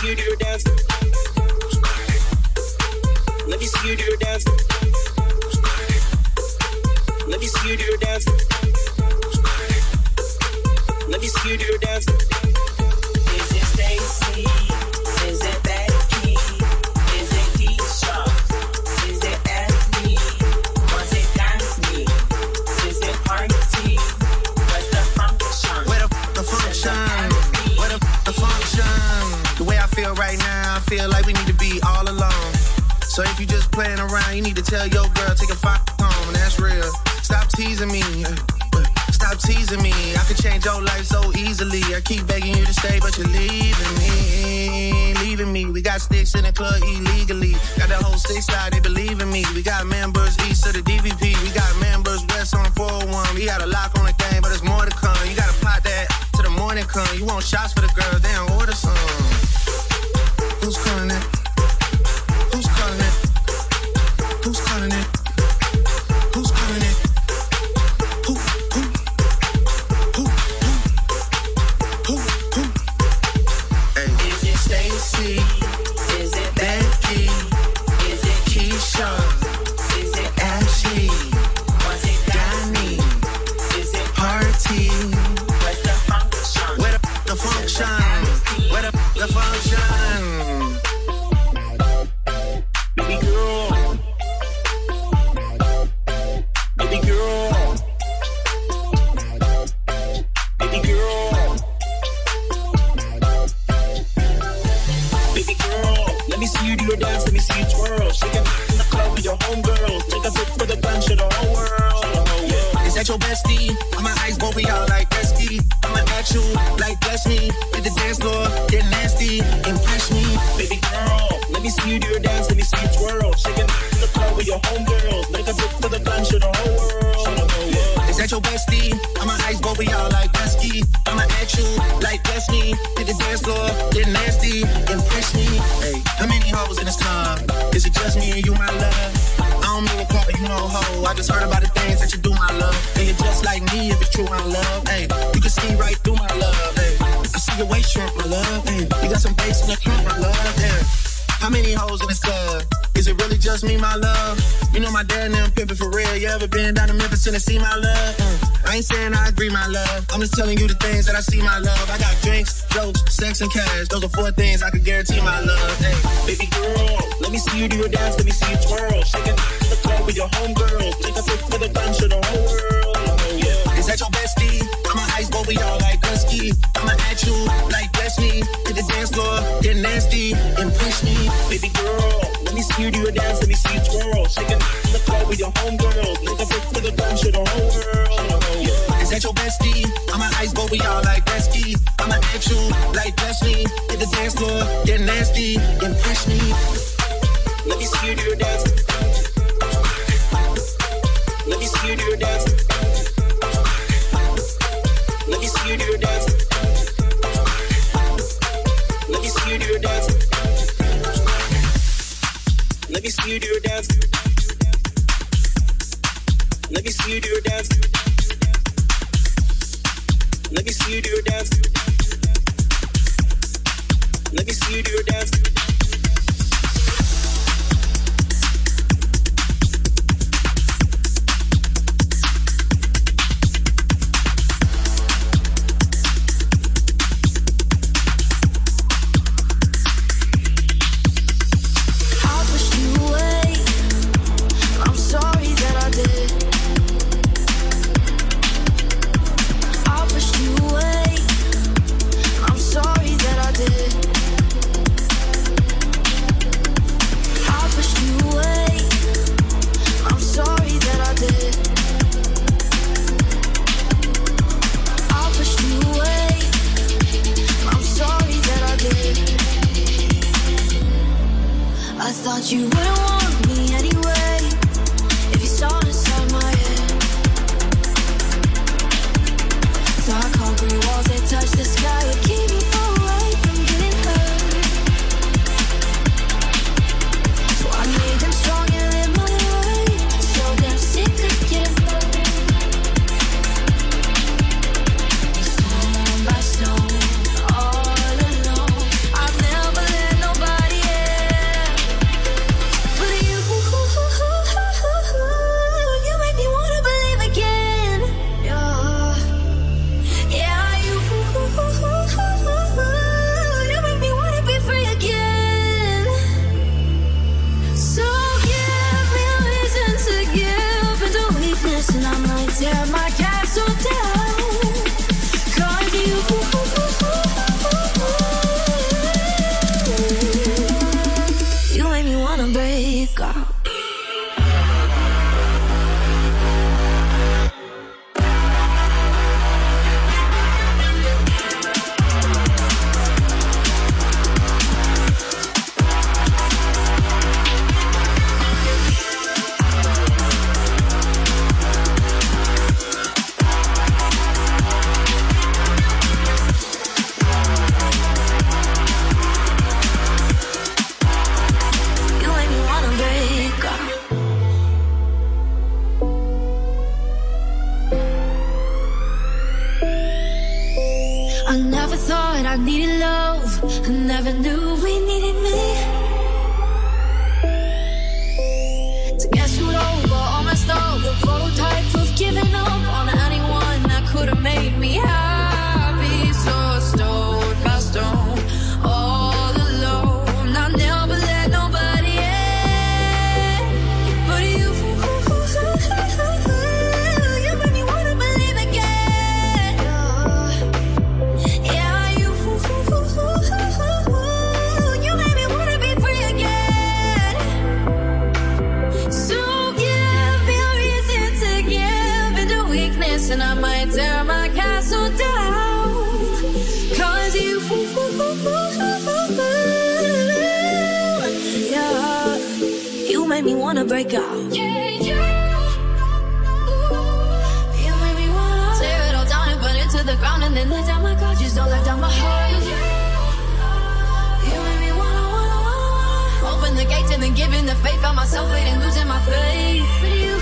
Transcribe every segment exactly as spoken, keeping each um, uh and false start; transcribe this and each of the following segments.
see you do your dance. Let me see you do your dance. Let me see you do your dance. Let me see you do your dance. Is it Stacy? Is it Becky? Is it Keisha? Is it Anthony? Was it Daphne? Is it Party? What's the function? Where the f- the function? Where the f- the function? The way I feel right now, I feel like we need to be all alone. So if you just playing around, you need to tell your girl, take a f*** home, and that's real. Stop teasing me. Stop teasing me. I could change your life so easily. I keep begging you to stay, but you're leaving me. Leaving me. We got sticks in the club illegally. Got the whole six side, they believe in me. We got members east of the D V P. We got members west on four oh one. We got a lock on the game, but there's more to come. You gotta pot that till the morning come. You want shots for the girls, they don't order some. Who's calling that? Who's calling it? Who's calling it? Who's calling it? Who, who, who, who, who, who? Hey. Is it Stacy? Is it Becky? Is it Keisha? Is it Ashley? Was it Danny? Is it Party? Where's the function? Where the, the function? Where the, the function? Baby girl. Baby girl. Baby girl. Baby girl. Let me see you do your dance, let me see you twirl. Shaking in the club with your homegirls. Take a pic for the gun, show the whole world. Is that your bestie? I'ma ice both of y'all like Esky. I'ma at you like bless me. Hit the dance floor, get nasty, impress me. Baby girl, let me see you do your dance, let me see you twirl. Shaking in the club with your homegirls. Take a pic for the gun, show the whole world. Is that your bestie? I'ma ice both of y'all like Esky. I'ma at you like bless me. Hit the dance floor, get nasty, impress me. Hey, how many hoes in this club? Is it just me and you, my love? I don't mean to call you no hoe. I just heard about the things that you do, my love. And you're just like me if it's true, my love. Hey, you can see right through my love. Hey, I see your waist shrimp, my love. Hey, you got some bass in the front, my love. Yeah. How many hoes in this club? Is it really just me, my love? You know my dad and them pimpin' for real. You ever been down to Memphis, Tennessee, my love? Uh, I ain't saying I agree, my love. I'm just telling you the things that I see, my love. I got drinks, jokes, sex, and cash. Those are four things I could guarantee, my love. Hey, baby girl, let me see you do your dance, let me see you twirl. Shaking in the club with your homegirls. Take a pic for the gun, show the whole world. Yeah. Is that your bestie? I'ma ice both of y'all like Husky. I'ma at you like bless me. Hit the dance floor, get nasty, impress me. Baby girl, let me see you do your dance, let me see you twirl. Shaking in the club with your homegirls. Take a pic for the gun, show the whole world. Is that your bestie? I'ma ice both of y'all like Husky. I'ma at you like bless me. Hit the dance floor, get nasty, impress me. Let me see you do your dance. Let me see you do your dance. Let me see you do your dance. Let me see you do your dance. Let me see you do your dance. Let me see you do your dance. Let me see you do your dance. Let me see you do your dance. Sorry that I did. and I might tear my castle down. Cause you, you make me wanna break out. I needed love, I never knew we needed me. To get screwed over on my stove, the prototype of giving up on anyone that could have made me happy. So stone by stone, all alone. I never let nobody in, but you, you made me wanna believe again. Yeah. And I might tear my castle down. Cause you, yeah, you made me wanna break out. Yeah, yeah. You made me wanna tear it all down and burn it to the ground and then let down my guard. Just don't let down my heart. You made me wanna, wanna, wanna open the gates and then giving the faith on myself and losing my faith. But you,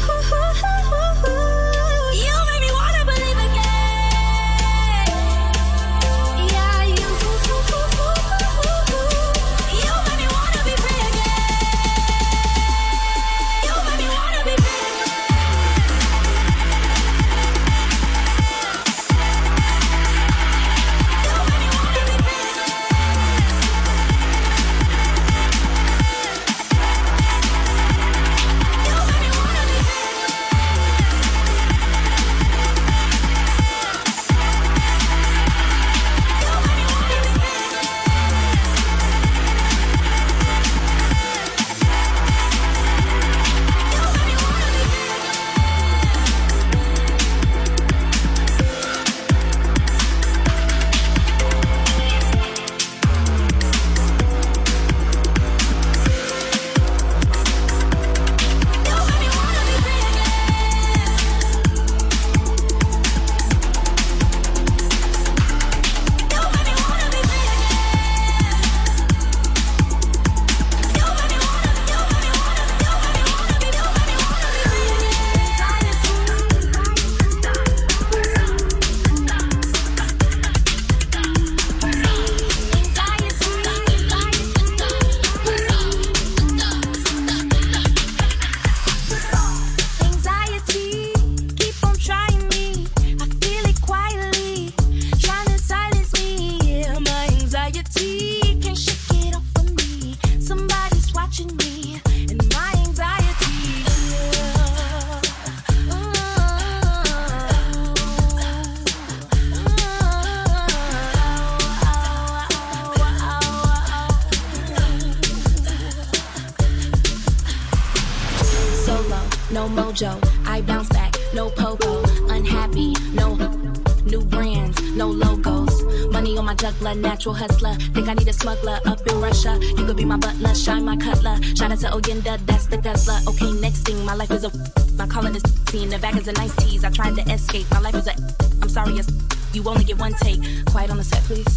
no mojo, I bounce back, no popo, unhappy, no new brands, no logos, money on my juggler, natural hustler, think I need a smuggler up in Russia, you could be my butler, shine my cutler, shout out to Oyenda, that's the guzzler, okay next thing, my life is a, my calling is in the back is a nice tease, I tried to escape, my life is a, I'm sorry, you only get one take, quiet on the set please,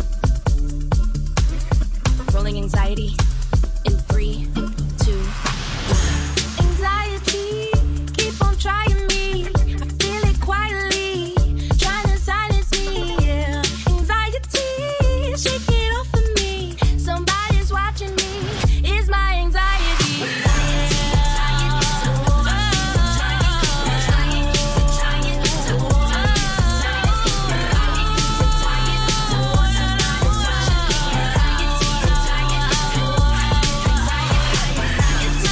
rolling anxiety, in three, two, anxiety, keep on trying me. I feel it quietly, trying to silence me. Yeah. Anxiety, shake it off of me. Somebody's watching me. It's my anxiety. It's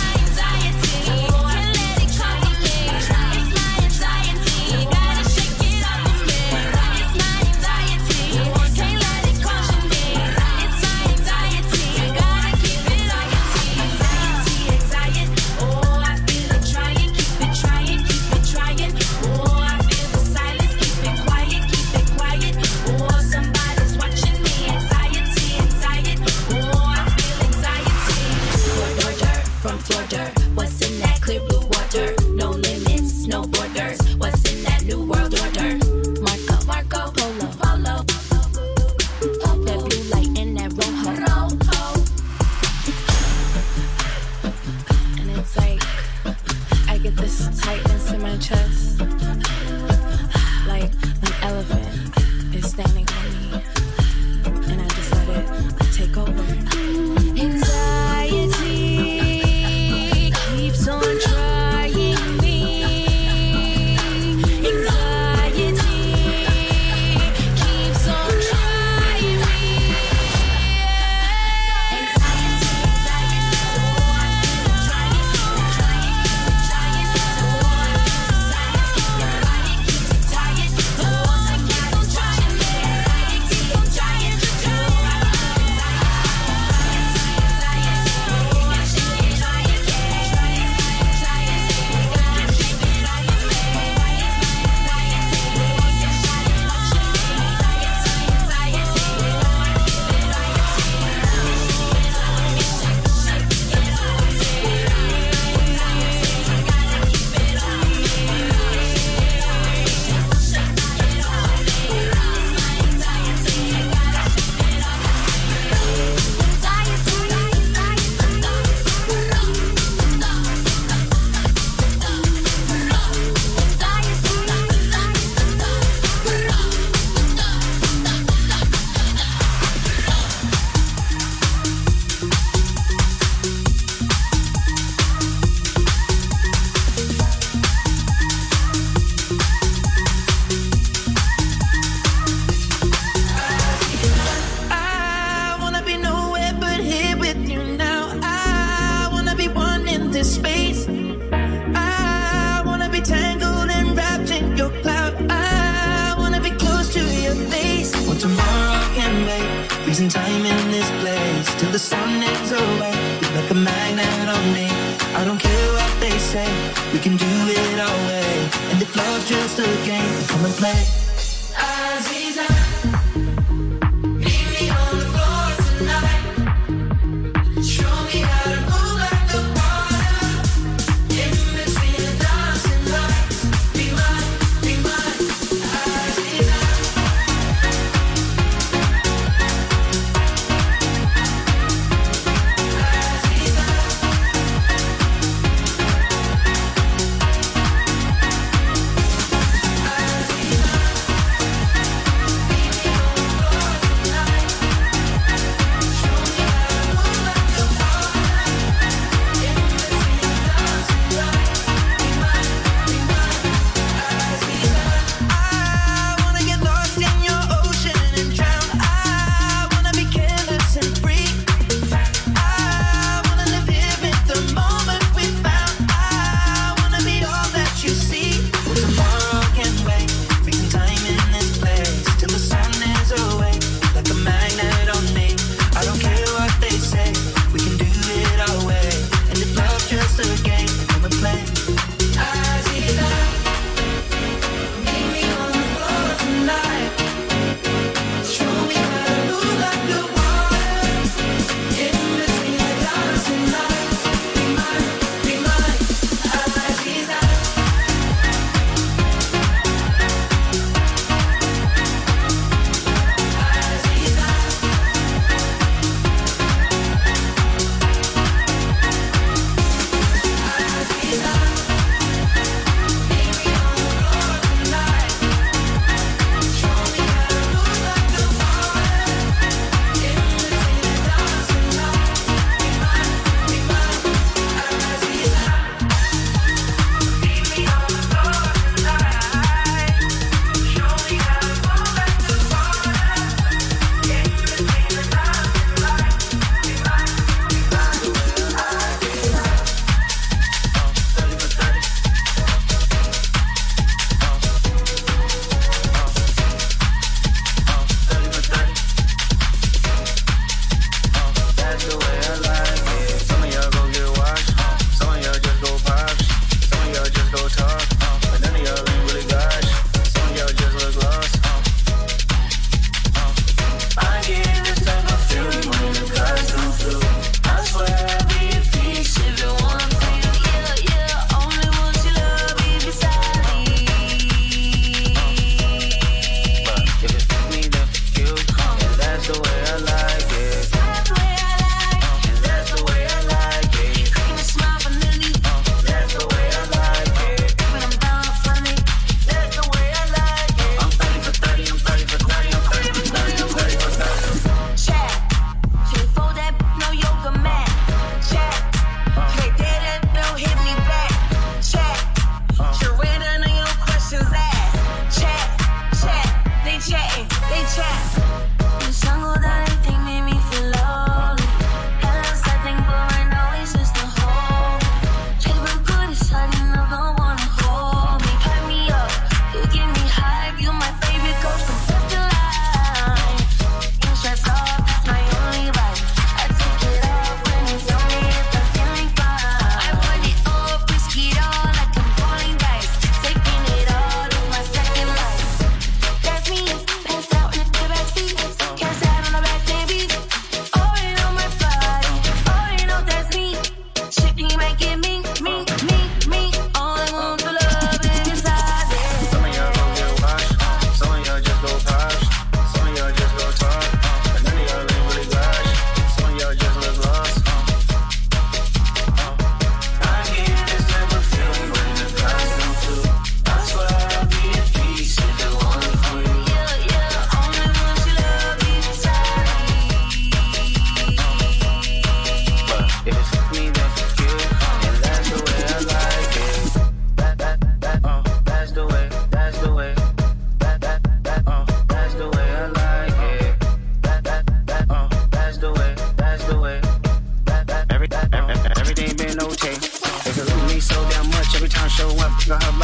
get this tightness in my chest, like an elephant is standing on me, and I just let it take over. Anxiety keeps on trying me. Anxiety keeps on trying me.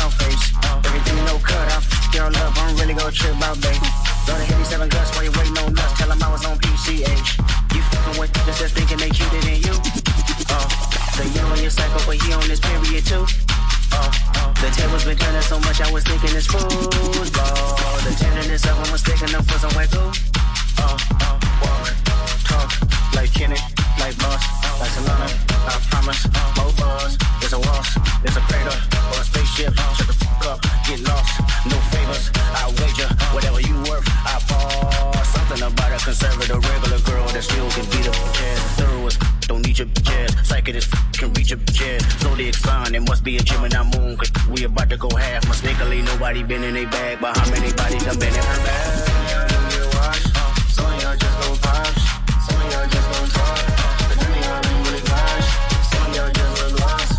out face. Everything no cut off. Girl up, I don't really go trip out, babe. Go to hit me seven guts while you waiting on us. Tell them I was on P C H. You fucking with just just thinking they cuter than you. Oh, so you on your cycle, but he on this period too. Oh, oh, the tables been turning so much, I was thinking it's football. The tenderness of them was sticking up for some white goo. Oh, oh, walk, talk, like Kenny, like Boss, like Solana. I promise, more bars. There's a waltz, there's a crater, or a spaceship. Shut the fuck up, get lost, no favors. I wager, whatever you worth, I fall. Something about a conservative regular girl that still can beat up a jazz. Thorough as don't need your jazz. Psychic as can reach your jazz. Zodiac sign, it must be a Gemini moon. Cause we about to go half. Mistakenly, nobody been in a bag. But how many bodies done been in her bag? Some of y'all just gon' pops. Some of y'all just gon' talk. But none of y'all ain't really gosh. Some of y'all just look lost.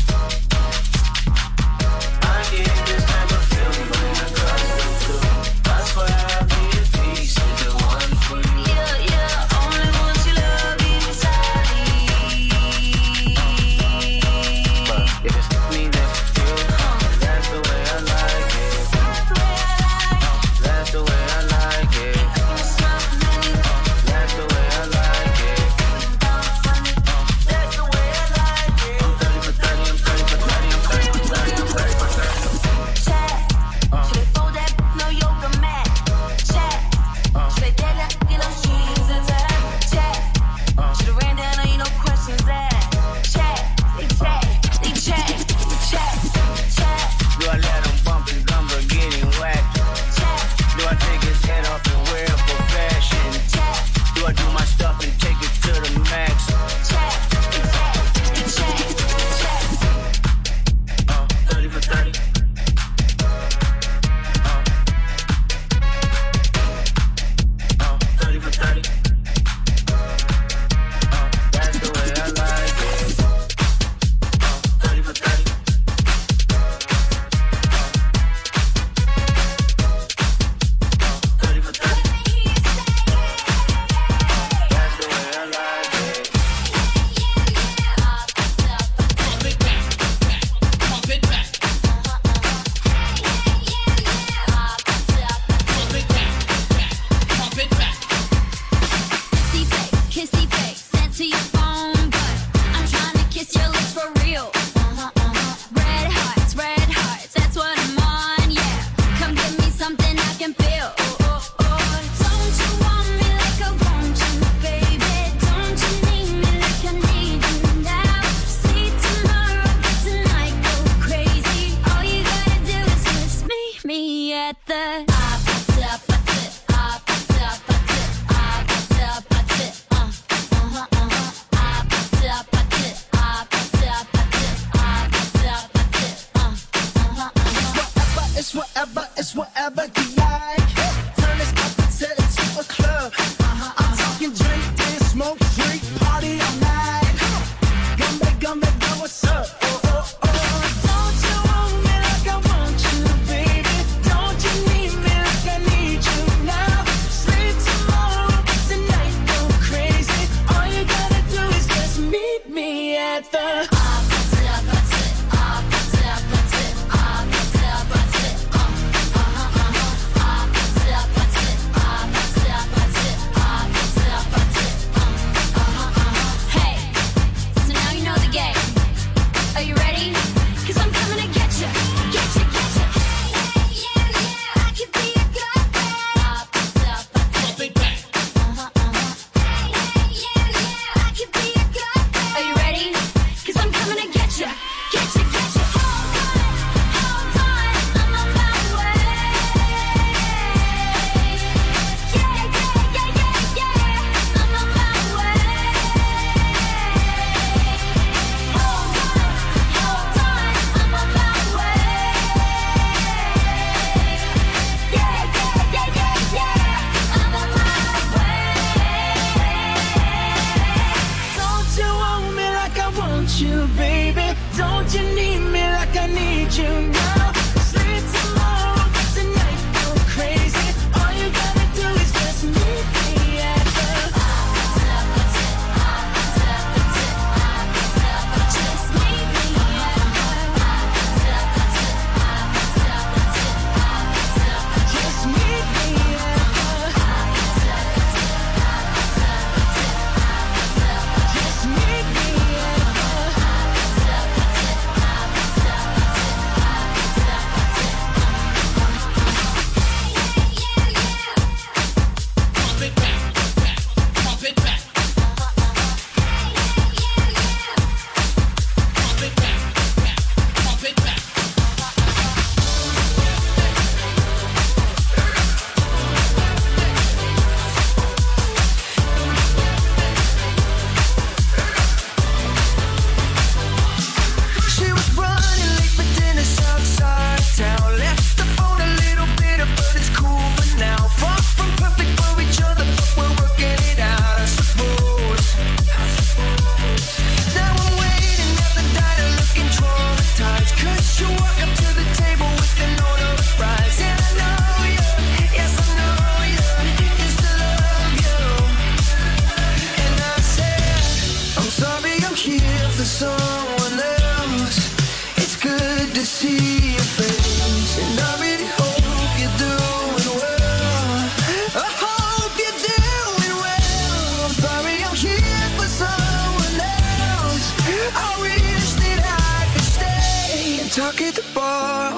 I get this type of feeling when I got you too. That's why I be at peace with the one for you. Yeah, yeah, only want your love inside me. But if it's me, that's you. That's the way I like it. That's the way I like it. That's the way I like it. That's the way I like it. I'm thirty for thirty, I'm thirty for thirty, I'm thirty for thirty, I'm thirty for thirty. Chat. Should they fold that no yoga mat? Chat. Should they get that get those jeans intact? Chat. Should have ran down on you, no questions asked. Chat. They chat. They chat. They chat. Chat. Do I let him bump his gumbo getting whacked? Chat. Do I take his head off and wear it for fashion? Chat. Do I do my stuff and take it to the max? Chat. They chat. They chat. They chat. Uh, thirty for thirty. Uh, uh, thirty for thirty. Uh, that's the way I like it. Uh, thirty for thirty. thirty for thirty. That's the way I like it. Pump it back, pump it back. Pump it back, pump it back. Kissy face, kissy face, sent to your phone, but I'm trying to kiss your lips for real. Uh-huh, uh-huh. Red hearts, red hearts, that's what I'm on, yeah. Come give me something I can feel. Oh, oh, oh. Don't you want me like I want you, baby? Don't you need me like I need you now? See tomorrow, but tonight go crazy. All you gotta do is just meet me at the It's whatever, it's whatever you like. Turn this up until it's to a club. I'm talking drink, dance, smoke, drink, party all night. Gumbe, gumbe, girl, what's up? Oh, oh, oh. Don't you want me like I want you, baby? Don't you need me like I need you now? Sleep tomorrow, but tonight go crazy. All you gotta do is just meet me at the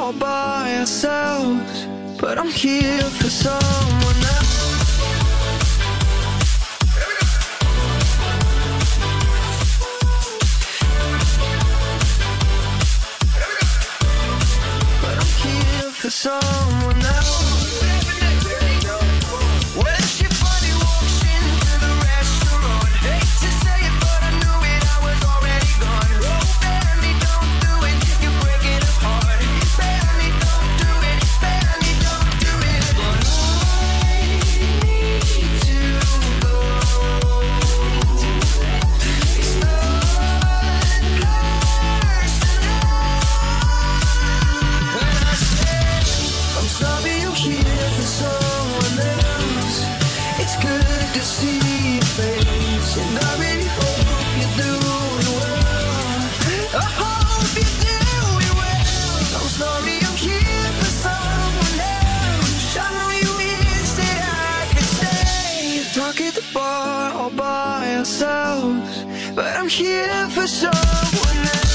all by ourselves, but I'm here for someone else. But I'm here for someone else. When she finally walks into the restaurant, hate to say it, but I knew it, I was already gone. Oh, Benny, don't do it, you're breaking apart. Benny, don't do it, Benny, don't do it. But I need to go. It's not personal. When I say I'm sorry, I'm here for someone else. It's good to see your face, and I really hope you're doing well. I hope you're doing well. I'm sorry, I'm here for someone else. I know you wish that I could stay, talk at the bar all by ourselves, but I'm here for someone else.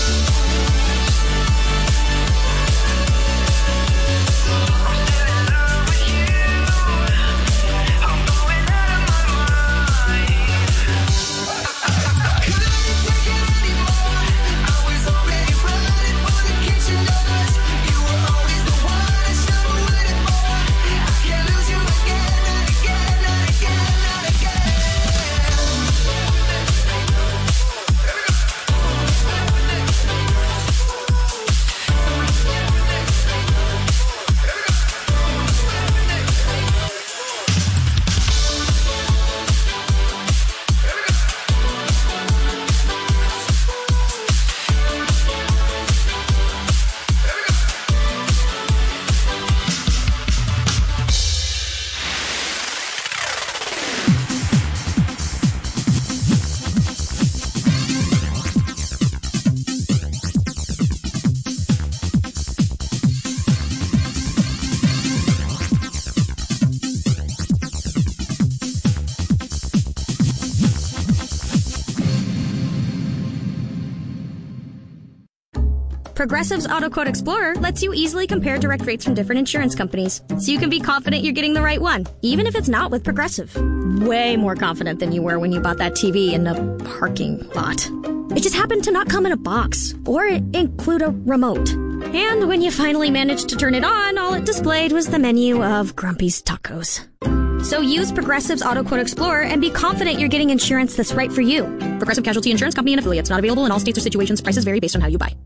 Progressive's Auto Quote Explorer lets you easily compare direct rates from different insurance companies, so you can be confident you're getting the right one, even if it's not with Progressive. Way more confident than you were when you bought that T V in a parking lot. It just happened to not come in a box, or include a remote. And when you finally managed to turn it on, all it displayed was the menu of Grumpy's Tacos. So use Progressive's Auto Quote Explorer and be confident you're getting insurance that's right for you. Progressive Casualty Insurance Company and affiliates. Not available in all states or situations. Prices vary based on how you buy.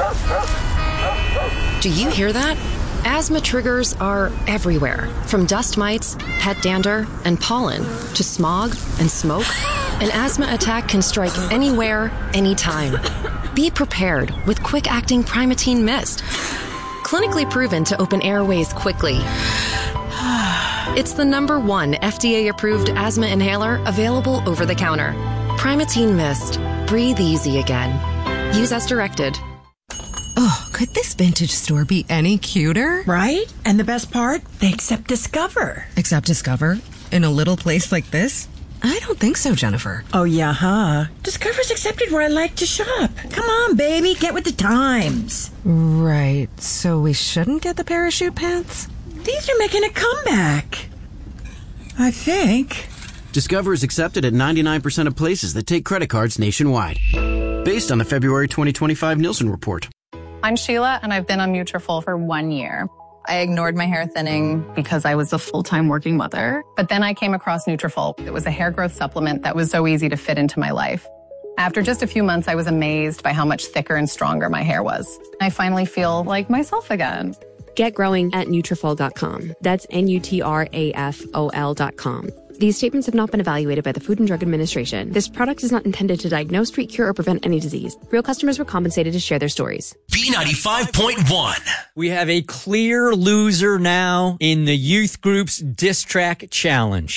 Do you hear that? Asthma triggers are everywhere, from dust mites, pet dander, and pollen, to smog and smoke. An asthma attack can strike anywhere, anytime. Be prepared with quick-acting Primatene Mist. Clinically proven to open airways quickly. It's the number one F D A-approved asthma inhaler available over the counter. Primatene Mist. Breathe easy again. Use as directed. Oh, could this vintage store be any cuter? Right? And the best part? They accept Discover. Accept Discover? In a little place like this? I don't think so, Jennifer. Oh, yeah, huh? Discover's accepted where I like to shop. Come on, baby, get with the times. Right, so we shouldn't get the parachute pants? These are making a comeback. I think. Discover is accepted at ninety-nine percent of places that take credit cards nationwide. Based on the February twenty twenty-five Nielsen report. I'm Sheila, and I've been on Nutrafol for one year. I ignored my hair thinning because I was a full-time working mother. But then I came across Nutrafol. It was a hair growth supplement that was so easy to fit into my life. After just a few months, I was amazed by how much thicker and stronger my hair was. I finally feel like myself again. Get growing at Nutrafol dot com. That's N U T R A F O L dot com. These statements have not been evaluated by the Food and Drug Administration. This product is not intended to diagnose, treat, cure, or prevent any disease. Real customers were compensated to share their stories. B ninety-five point one. We have a clear loser now in the youth group's diss track challenge.